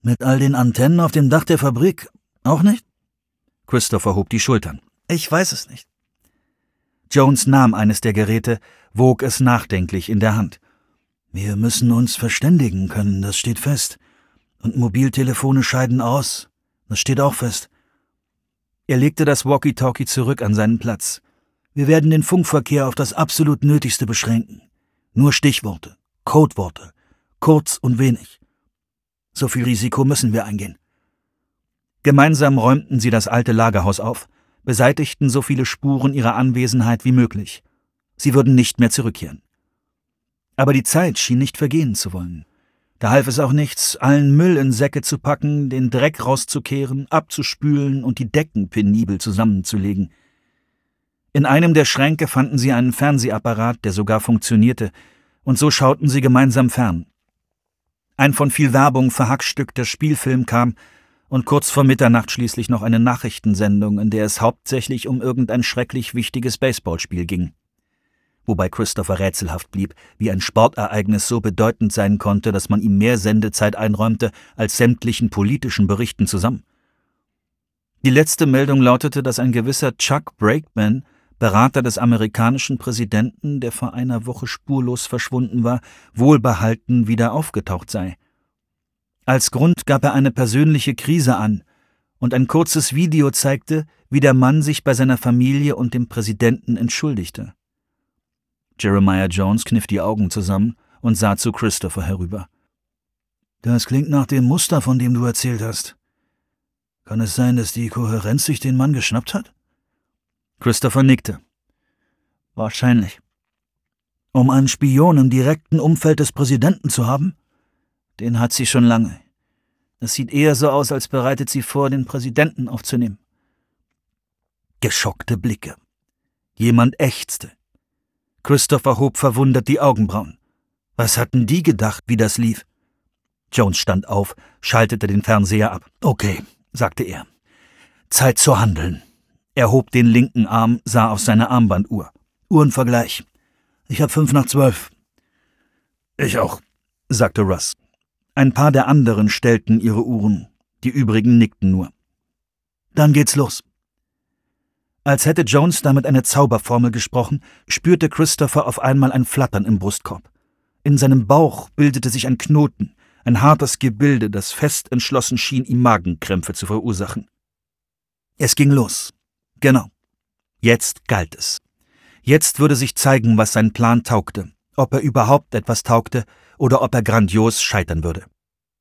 Mit all den Antennen auf dem Dach der Fabrik auch nicht? Christopher hob die Schultern. Ich weiß es nicht. Jones nahm eines der Geräte, wog es nachdenklich in der Hand. Wir müssen uns verständigen können, das steht fest. Und Mobiltelefone scheiden aus, das steht auch fest. Er legte das Walkie-Talkie zurück an seinen Platz. Wir werden den Funkverkehr auf das absolut Nötigste beschränken. Nur Stichworte, Codeworte, kurz und wenig. So viel Risiko müssen wir eingehen. Gemeinsam räumten sie das alte Lagerhaus auf, beseitigten so viele Spuren ihrer Anwesenheit wie möglich. Sie würden nicht mehr zurückkehren. Aber die Zeit schien nicht vergehen zu wollen. Da half es auch nichts, allen Müll in Säcke zu packen, den Dreck rauszukehren, abzuspülen und die Decken penibel zusammenzulegen. In einem der Schränke fanden sie einen Fernsehapparat, der sogar funktionierte, und so schauten sie gemeinsam fern. Ein von viel Werbung verhackstückter Spielfilm kam und kurz vor Mitternacht schließlich noch eine Nachrichtensendung, in der es hauptsächlich um irgendein schrecklich wichtiges Baseballspiel ging. Wobei Christopher rätselhaft blieb, wie ein Sportereignis so bedeutend sein konnte, dass man ihm mehr Sendezeit einräumte als sämtlichen politischen Berichten zusammen. Die letzte Meldung lautete, dass ein gewisser Chuck Brakeman, Berater des amerikanischen Präsidenten, der vor einer Woche spurlos verschwunden war, wohlbehalten wieder aufgetaucht sei. Als Grund gab er eine persönliche Krise an, und ein kurzes Video zeigte, wie der Mann sich bei seiner Familie und dem Präsidenten entschuldigte. Jeremiah Jones kniff die Augen zusammen und sah zu Christopher herüber. »Das klingt nach dem Muster, von dem du erzählt hast. Kann es sein, dass die Kohärenz sich den Mann geschnappt hat?« Christopher nickte. »Wahrscheinlich. Um einen Spion im direkten Umfeld des Präsidenten zu haben? Den hat sie schon lange. Es sieht eher so aus, als bereitet sie vor, den Präsidenten aufzunehmen.« Geschockte Blicke. Jemand ächzte. Christopher hob verwundert die Augenbrauen. Was hatten die gedacht, wie das lief? Jones stand auf, schaltete den Fernseher ab. »Okay«, sagte er. »Zeit zu handeln.« Er hob den linken Arm, sah auf seine Armbanduhr. »Uhrenvergleich. Ich hab 11:55. »Ich auch«, sagte Russ. Ein paar der anderen stellten ihre Uhren. Die übrigen nickten nur. »Dann geht's los.« Als hätte Jones damit eine Zauberformel gesprochen, spürte Christopher auf einmal ein Flattern im Brustkorb. In seinem Bauch bildete sich ein Knoten, ein hartes Gebilde, das fest entschlossen schien, ihm Magenkrämpfe zu verursachen. Es ging los. Genau. Jetzt galt es. Jetzt würde sich zeigen, was sein Plan taugte, ob er überhaupt etwas taugte oder ob er grandios scheitern würde.